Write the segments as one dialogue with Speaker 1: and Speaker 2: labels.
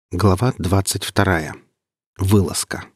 Speaker 1: Глава 22. Вылазка.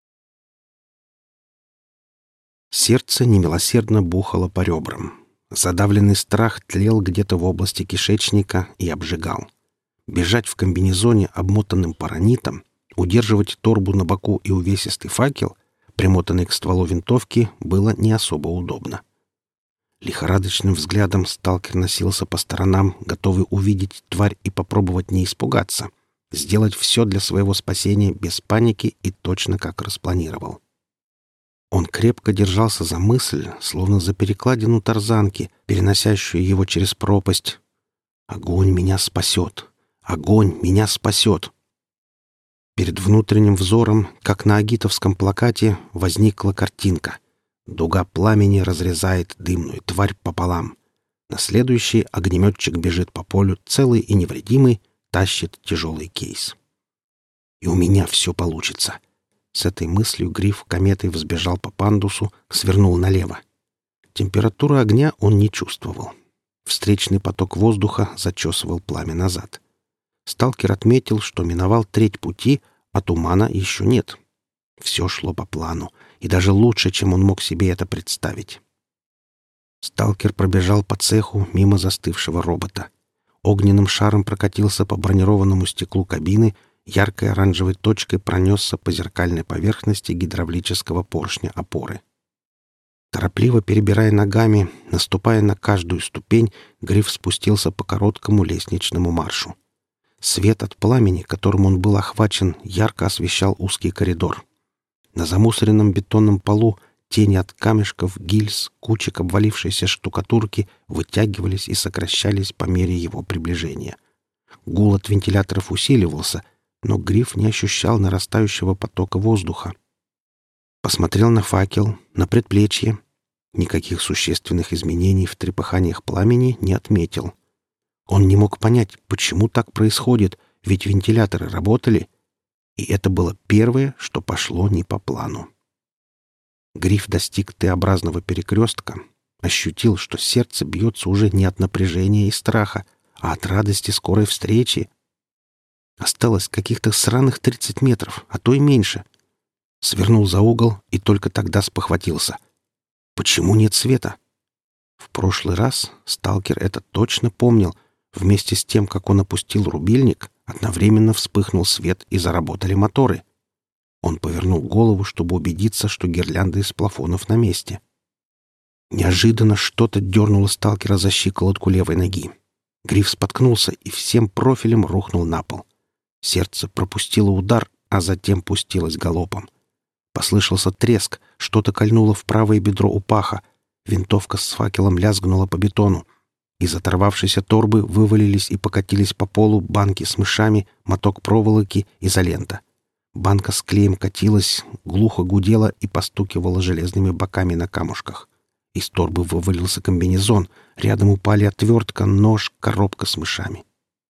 Speaker 1: Сердце немилосердно бухало по ребрам. Задавленный страх тлел где-то в области кишечника и обжигал. Бежать в комбинезоне, обмотанным паранитом, удерживать торбу на боку и увесистый факел, примотанный к стволу винтовки, было не особо удобно. Лихорадочным взглядом сталкер носился по сторонам, готовый увидеть тварь и попробовать не испугаться. Сделать все для своего спасения без паники и точно как распланировал. Он крепко держался за мысль, словно за перекладину тарзанки, переносящую его через пропасть. «Огонь меня спасет! Огонь меня спасет!» Перед внутренним взором, как на агитовском плакате, возникла картинка. Дуга пламени разрезает дымную тварь пополам. На следующий огнеметчик бежит по полю целый и невредимый, тащит тяжелый кейс. И у меня все получится. С этой мыслью Гриф кометой взбежал по пандусу, свернул налево. Температуры огня он не чувствовал. Встречный поток воздуха зачесывал пламя назад. Сталкер отметил, что миновал треть пути, а тумана еще нет. Все шло по плану, и даже лучше, чем он мог себе это представить. Сталкер пробежал по цеху мимо застывшего робота. Огненным шаром прокатился по бронированному стеклу кабины, яркой оранжевой точкой пронесся по зеркальной поверхности гидравлического поршня опоры. Торопливо перебирая ногами, наступая на каждую ступень, Гриф спустился по короткому лестничному маршу. Свет от пламени, которым он был охвачен, ярко освещал узкий коридор. На замусоренном бетонном полу тени от камешков, гильз, кучек обвалившейся штукатурки вытягивались и сокращались по мере его приближения. Гул от вентиляторов усиливался, но Гриф не ощущал нарастающего потока воздуха. Посмотрел на факел, на предплечье. Никаких существенных изменений в трепыханиях пламени не отметил. Он не мог понять, почему так происходит, ведь вентиляторы работали, и это было первое, что пошло не по плану. Гриф достиг Т-образного перекрестка, ощутил, что сердце бьется уже не от напряжения и страха, а от радости скорой встречи. Осталось каких-то сраных 30 метров, а то и меньше. Свернул за угол и только тогда спохватился. Почему нет света? В прошлый раз сталкер это точно помнил. Вместе с тем, как он опустил рубильник, одновременно вспыхнул свет и заработали моторы. Он повернул голову, чтобы убедиться, что гирлянды из плафонов на месте. Неожиданно что-то дернуло сталкера за щиколотку левой ноги. Гриф споткнулся и всем профилем рухнул на пол. Сердце пропустило удар, а затем пустилось галопом. Послышался треск, что-то кольнуло в правое бедро у паха. Винтовка с факелом лязгнула по бетону. Из оторвавшейся торбы вывалились и покатились по полу банки с мышами, моток проволоки, изолента. Банка с клеем катилась, глухо гудела и постукивала железными боками на камушках. Из торбы вывалился комбинезон. Рядом упали отвертка, нож, коробка с мышами.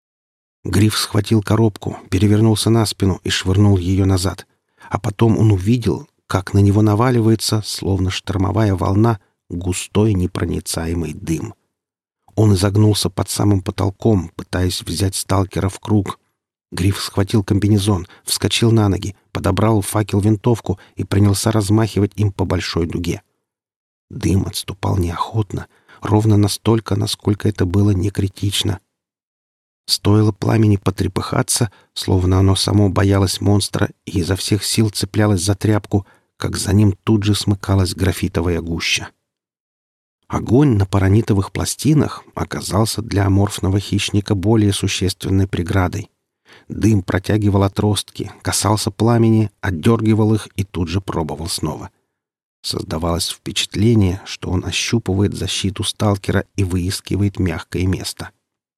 Speaker 1: Гриф схватил коробку, перевернулся на спину и швырнул ее назад. А потом он увидел, как на него наваливается, словно штормовая волна, густой непроницаемый дым. Он изогнулся под самым потолком, пытаясь взять сталкера в круг. Гриф схватил комбинезон, вскочил на ноги, подобрал факел-винтовку и принялся размахивать им по большой дуге. Дым отступал неохотно, ровно настолько, насколько это было не критично. Стоило пламени потрепыхаться, словно оно само боялось монстра и изо всех сил цеплялось за тряпку, как за ним тут же смыкалась графитовая гуща. Огонь на паранитовых пластинах оказался для аморфного хищника более существенной преградой. Дым протягивал отростки, касался пламени, отдергивал их и тут же пробовал снова. Создавалось впечатление, что он ощупывает защиту сталкера и выискивает мягкое место.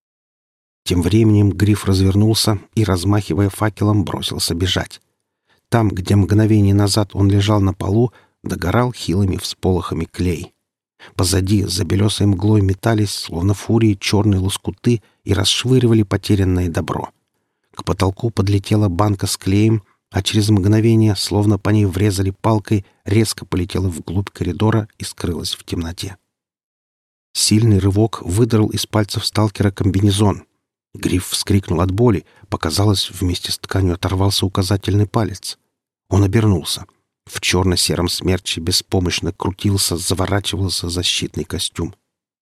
Speaker 1: Тем временем Гриф развернулся и, размахивая факелом, бросился бежать. Там, где мгновение назад он лежал на полу, догорал хилыми всполохами клей. Позади за белесой мглой метались, словно фурии, черные лоскуты и расшвыривали потерянное добро. К потолку подлетела банка с клеем, а через мгновение, словно по ней врезали палкой, резко полетела вглубь коридора и скрылась в темноте. Сильный рывок выдрал из пальцев сталкера комбинезон. Гриф вскрикнул от боли. Показалось, вместе с тканью оторвался указательный палец. Он обернулся. В черно-сером смерче беспомощно крутился, заворачивался защитный костюм.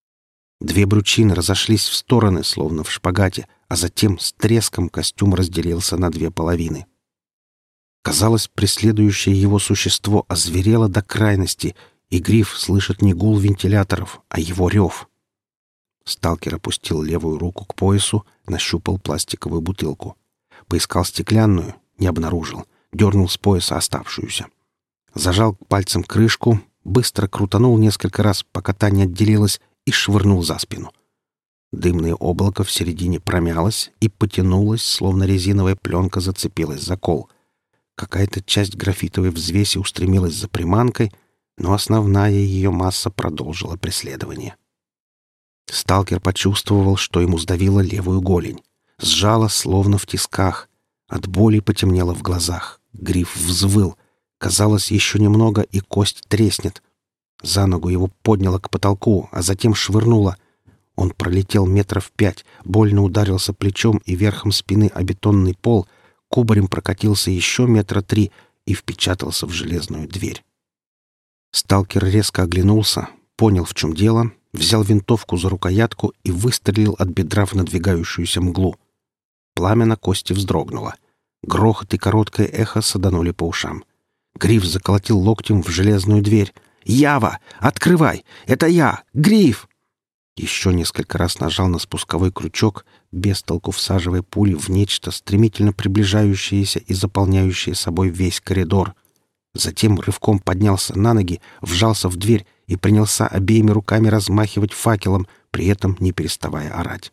Speaker 1: Две брючины разошлись в стороны, словно в шпагате, а затем с треском костюм разделился на две половины. Казалось, преследующее его существо озверело до крайности, и Гриф слышит не гул вентиляторов, а его рев. Сталкер опустил левую руку к поясу, нащупал пластиковую бутылку. Поискал стеклянную, не обнаружил. Дернул с пояса оставшуюся. Зажал пальцем крышку, быстро крутанул несколько раз, пока та не отделилась, и швырнул за спину. Дымное облако в середине промялось и потянулось, словно резиновая пленка зацепилась за кол. Какая-то часть графитовой взвеси устремилась за приманкой, но основная ее масса продолжила преследование. Сталкер почувствовал, что ему сдавило левую голень. Сжало, словно в тисках. От боли потемнело в глазах. Гриф взвыл. Казалось, еще немного, и кость треснет. За ногу его подняло к потолку, а затем швырнуло. Он пролетел 5 метров, больно ударился плечом и верхом спины о бетонный пол, кубарем прокатился еще 3 метра и впечатался в железную дверь. Сталкер резко оглянулся, понял, в чем дело, взял винтовку за рукоятку и выстрелил от бедра в надвигающуюся мглу. Пламя на кости вздрогнуло. Грохот и короткое эхо саданули по ушам. Гриф заколотил локтем в железную дверь. «Ява! Открывай! Это я! Гриф!» Еще несколько раз нажал на спусковой крючок, без толку всаживая пули в нечто, стремительно приближающееся и заполняющее собой весь коридор. Затем рывком поднялся на ноги, вжался в дверь и принялся обеими руками размахивать факелом, при этом не переставая орать.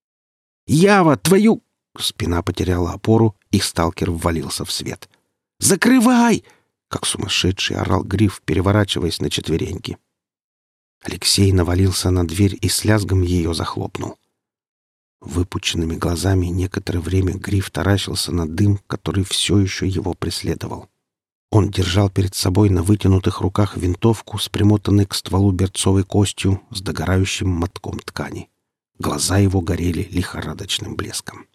Speaker 1: «Ява, твою...» Спина потеряла опору, и сталкер ввалился в свет. «Закрывай!» — как сумасшедший орал Гриф, переворачиваясь на четвереньки. Алексей навалился на дверь и с лязгом ее захлопнул. Выпученными глазами некоторое время Гриф таращился на дым, который все еще его преследовал. Он держал перед собой на вытянутых руках винтовку с примотанной к стволу берцовой костью с догорающим мотком ткани. Глаза его горели лихорадочным блеском.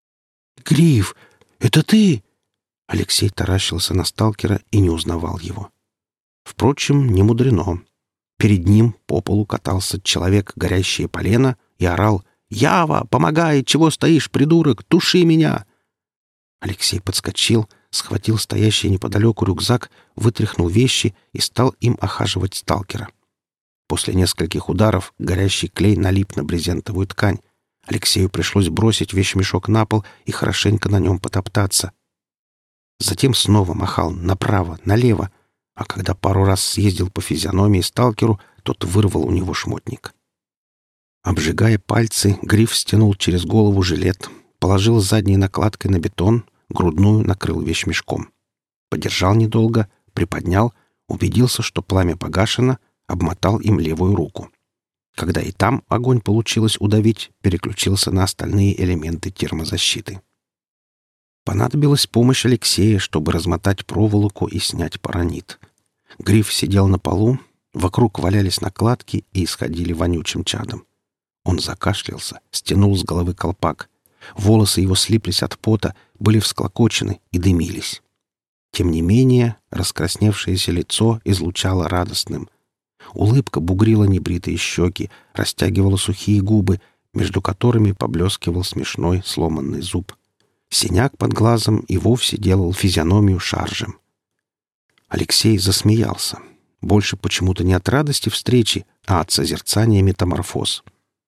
Speaker 1: «Гриф, это ты?» Алексей таращился на сталкера и не узнавал его. Впрочем, не мудрено. Перед ним по полу катался человек, горящее полено, и орал: «Ява, помогай! Чего стоишь, придурок? Туши меня!» Алексей подскочил, схватил стоящий неподалеку рюкзак, вытряхнул вещи и стал им охаживать сталкера. После нескольких ударов горящий клей налип на брезентовую ткань. Алексею пришлось бросить вещмешок на пол и хорошенько на нем потоптаться. Затем снова махал направо, налево, а когда пару раз съездил по физиономии сталкеру, тот вырвал у него шмотник. Обжигая пальцы, Гриф стянул через голову жилет, положил задней накладкой на бетон, грудную накрыл вещмешком. Подержал недолго, приподнял, убедился, что пламя погашено, обмотал им левую руку. Когда и там огонь получилось удавить, переключился на остальные элементы термозащиты. Понадобилась помощь Алексея, чтобы размотать проволоку и снять паранит. Гриф сидел на полу, вокруг валялись накладки и исходили вонючим чадом. Он закашлялся, стянул с головы колпак. Волосы его слиплись от пота, были всклокочены и дымились. Тем не менее, раскрасневшееся лицо излучало радостным. Улыбка бугрила небритые щеки, растягивала сухие губы, между которыми поблескивал смешной сломанный зуб. Синяк под глазом и вовсе делал физиономию шаржем. Алексей засмеялся. Больше почему-то не от радости встречи, а от созерцания метаморфоз.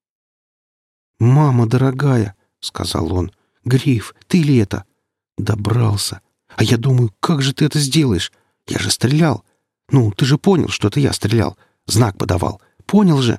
Speaker 1: «Мама дорогая!» — сказал он. «Гриф, ты ли это?» «Добрался. А я думаю, как же ты это сделаешь? Я же стрелял. Ну, ты же понял, что это я стрелял. Знак подавал. Понял же?»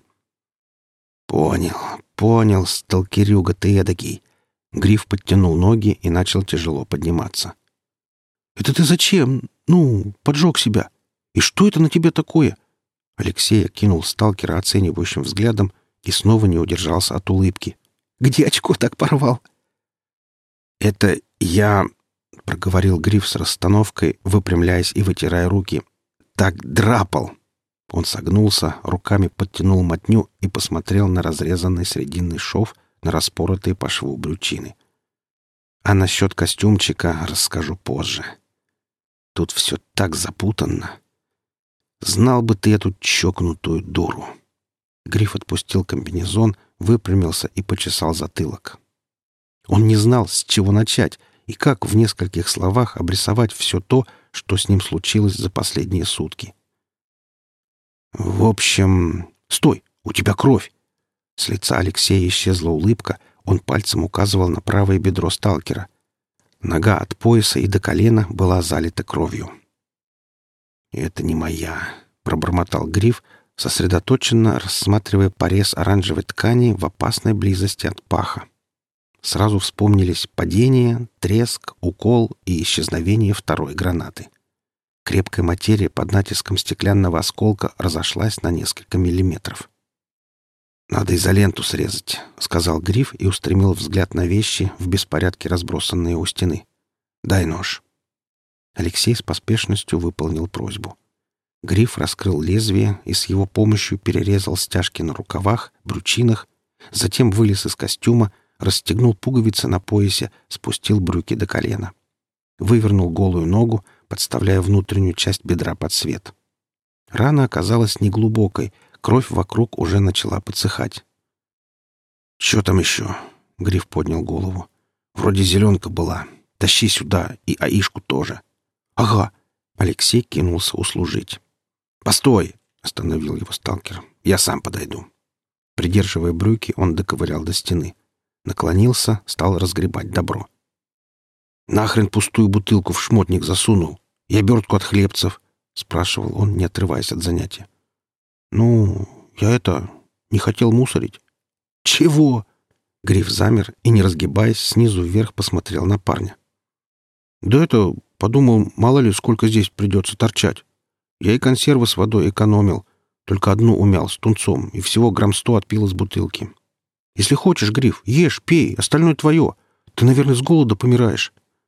Speaker 1: «Понял, сталкерюга ты эдакий». Гриф подтянул ноги и начал тяжело подниматься. «Это ты зачем? Ну, поджег себя. И что это на тебе такое?» Алексей окинул сталкера оценивающим взглядом и снова не удержался от улыбки. «Где очко так порвал?» «Это я...» — проговорил Гриф с расстановкой, выпрямляясь и вытирая руки. «Так драпал!» Он согнулся, руками подтянул мотню и посмотрел на разрезанный срединный шов, на распоротые по шву брючины. А насчет костюмчика расскажу позже. Тут все так запутанно. Знал бы ты эту чокнутую дуру. Гриф отпустил комбинезон, выпрямился и почесал затылок. Он не знал, с чего начать и как в нескольких словах обрисовать все то, что с ним случилось за последние сутки. В общем... Стой! У тебя кровь! С лица Алексея исчезла улыбка, он пальцем указывал на правое бедро сталкера. Нога от пояса и до колена была залита кровью. «Это не моя», — пробормотал Гриф, сосредоточенно рассматривая порез оранжевой ткани в опасной близости от паха. Сразу вспомнились падение, треск, укол и исчезновение второй гранаты. Крепкая материя под натиском стеклянного осколка разошлась на несколько миллиметров. «Надо изоленту срезать», — сказал Гриф и устремил взгляд на вещи, в беспорядке разбросанные у стены. «Дай нож». Алексей с поспешностью выполнил просьбу. Гриф раскрыл лезвие и с его помощью перерезал стяжки на рукавах, брючинах, затем вылез из костюма, расстегнул пуговицы на поясе, спустил брюки до колена. Вывернул голую ногу, подставляя внутреннюю часть бедра под свет. Рана оказалась неглубокой, кровь вокруг уже начала подсыхать. «Чё там еще?» — Гриф поднял голову. «Вроде зеленка была. Тащи сюда и Аишку тоже». «Ага». Алексей кинулся услужить. «Постой!» — остановил его сталкер. «Я сам подойду». Придерживая брюки, он доковырял до стены. Наклонился, стал разгребать добро. «Нахрен пустую бутылку в шмотник засунул? И обертку от хлебцев?» — спрашивал он, не отрываясь от занятия. «Ну, я не хотел мусорить». «Чего?» Гриф замер и, не разгибаясь, снизу вверх посмотрел на парня. «Да подумал, мало ли, сколько здесь придется торчать. Я и консервы с водой экономил, только одну умял с тунцом и всего грамм 100 отпил из бутылки. Если хочешь, Гриф, ешь, пей, остальное твое. Ты, наверное, с голода помираешь».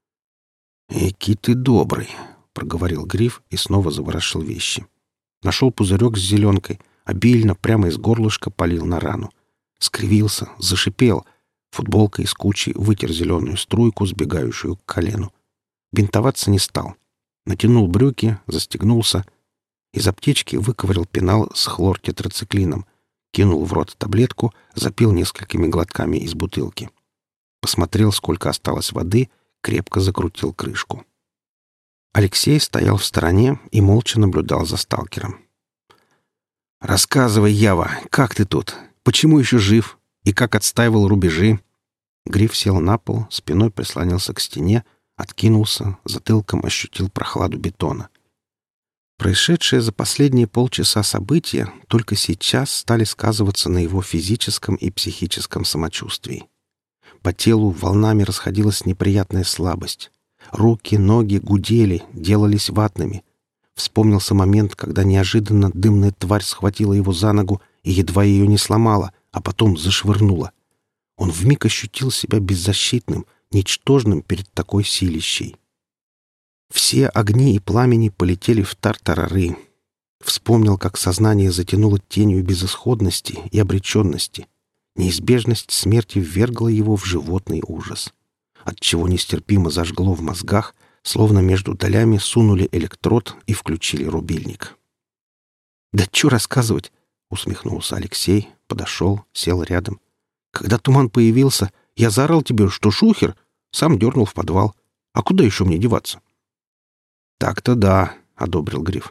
Speaker 1: «Эки ты добрый», — проговорил Гриф и снова заворошил вещи. Нашел пузырек с зеленкой, обильно прямо из горлышка полил на рану. Скривился, зашипел. Футболка из кучи вытер зеленую струйку, сбегающую к колену. Бинтоваться не стал. Натянул брюки, застегнулся. Из аптечки выковырял пенал с хлортетрациклином, кинул в рот таблетку, запил несколькими глотками из бутылки. Посмотрел, сколько осталось воды, крепко закрутил крышку. Алексей стоял в стороне и молча наблюдал за сталкером. «Рассказывай, Ява, как ты тут? Почему еще жив? И как отстаивал рубежи?» Гриф сел на пол, спиной прислонился к стене, откинулся, затылком ощутил прохладу бетона. Происшедшие за последние полчаса события только сейчас стали сказываться на его физическом и психическом самочувствии. По телу волнами расходилась неприятная слабость. Руки, ноги гудели, делались ватными. Вспомнился момент, когда неожиданно дымная тварь схватила его за ногу и едва ее не сломала, а потом зашвырнула. Он вмиг ощутил себя беззащитным, ничтожным перед такой силищей. Все огни и пламени полетели в тартарары. Вспомнил, как сознание затянуло тенью безысходности и обреченности. Неизбежность смерти ввергла его в животный ужас, отчего нестерпимо зажгло в мозгах, словно между долями сунули электрод и включили рубильник. «Да чё рассказывать?» — усмехнулся Алексей, подошел, сел рядом. «Когда туман появился, я заорал тебе, что шухер, сам дернул в подвал. А куда еще мне деваться?» «Так-то да», — одобрил Гриф.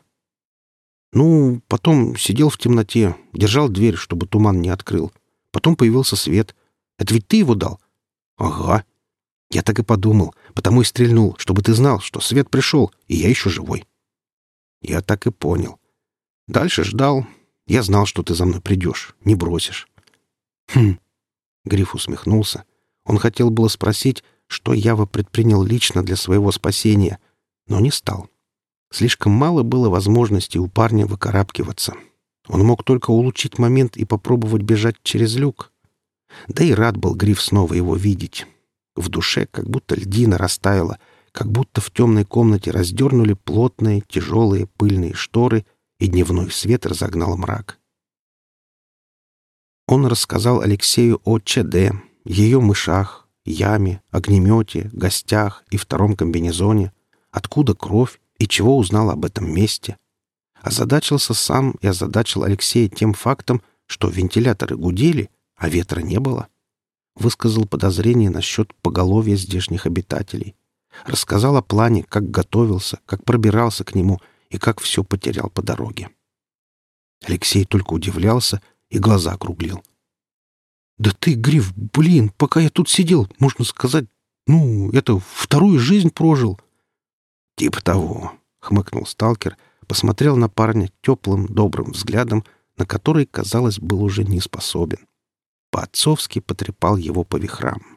Speaker 1: «Ну, потом сидел в темноте, держал дверь, чтобы туман не открыл. Потом появился свет. Это ведь ты его дал?» «Ага». «Я так и подумал, потому и стрельнул, чтобы ты знал, что свет пришел, и я еще живой». «Я так и понял. Дальше ждал. Я знал, что ты за мной придешь, не бросишь». «Хм». Гриф усмехнулся. Он хотел было спросить, что Ява предпринял лично для своего спасения, но не стал. Слишком мало было возможностей у парня выкарабкиваться. Он мог только улучшить момент и попробовать бежать через люк. Да и рад был Гриф снова его видеть. В душе как будто льдина растаяла, как будто в темной комнате раздернули плотные, тяжелые пыльные шторы, и дневной свет разогнал мрак. Он рассказал Алексею о ЧД, ее мышах, яме, огнемете, гостях и втором комбинезоне, откуда кровь и чего узнал об этом месте. Озадачился сам и озадачил Алексея тем фактом, что вентиляторы гудели, а ветра не было. Высказал подозрение насчет поголовья здешних обитателей. Рассказал о плане, как готовился, как пробирался к нему и как все потерял по дороге. Алексей только удивлялся и глаза округлил. «Да ты, Гриф, блин, пока я тут сидел, можно сказать, вторую жизнь прожил». «Типа того», — хмыкнул сталкер, посмотрел на парня теплым, добрым взглядом, на который, казалось, был уже не способен. По-отцовски потрепал его по вихрам.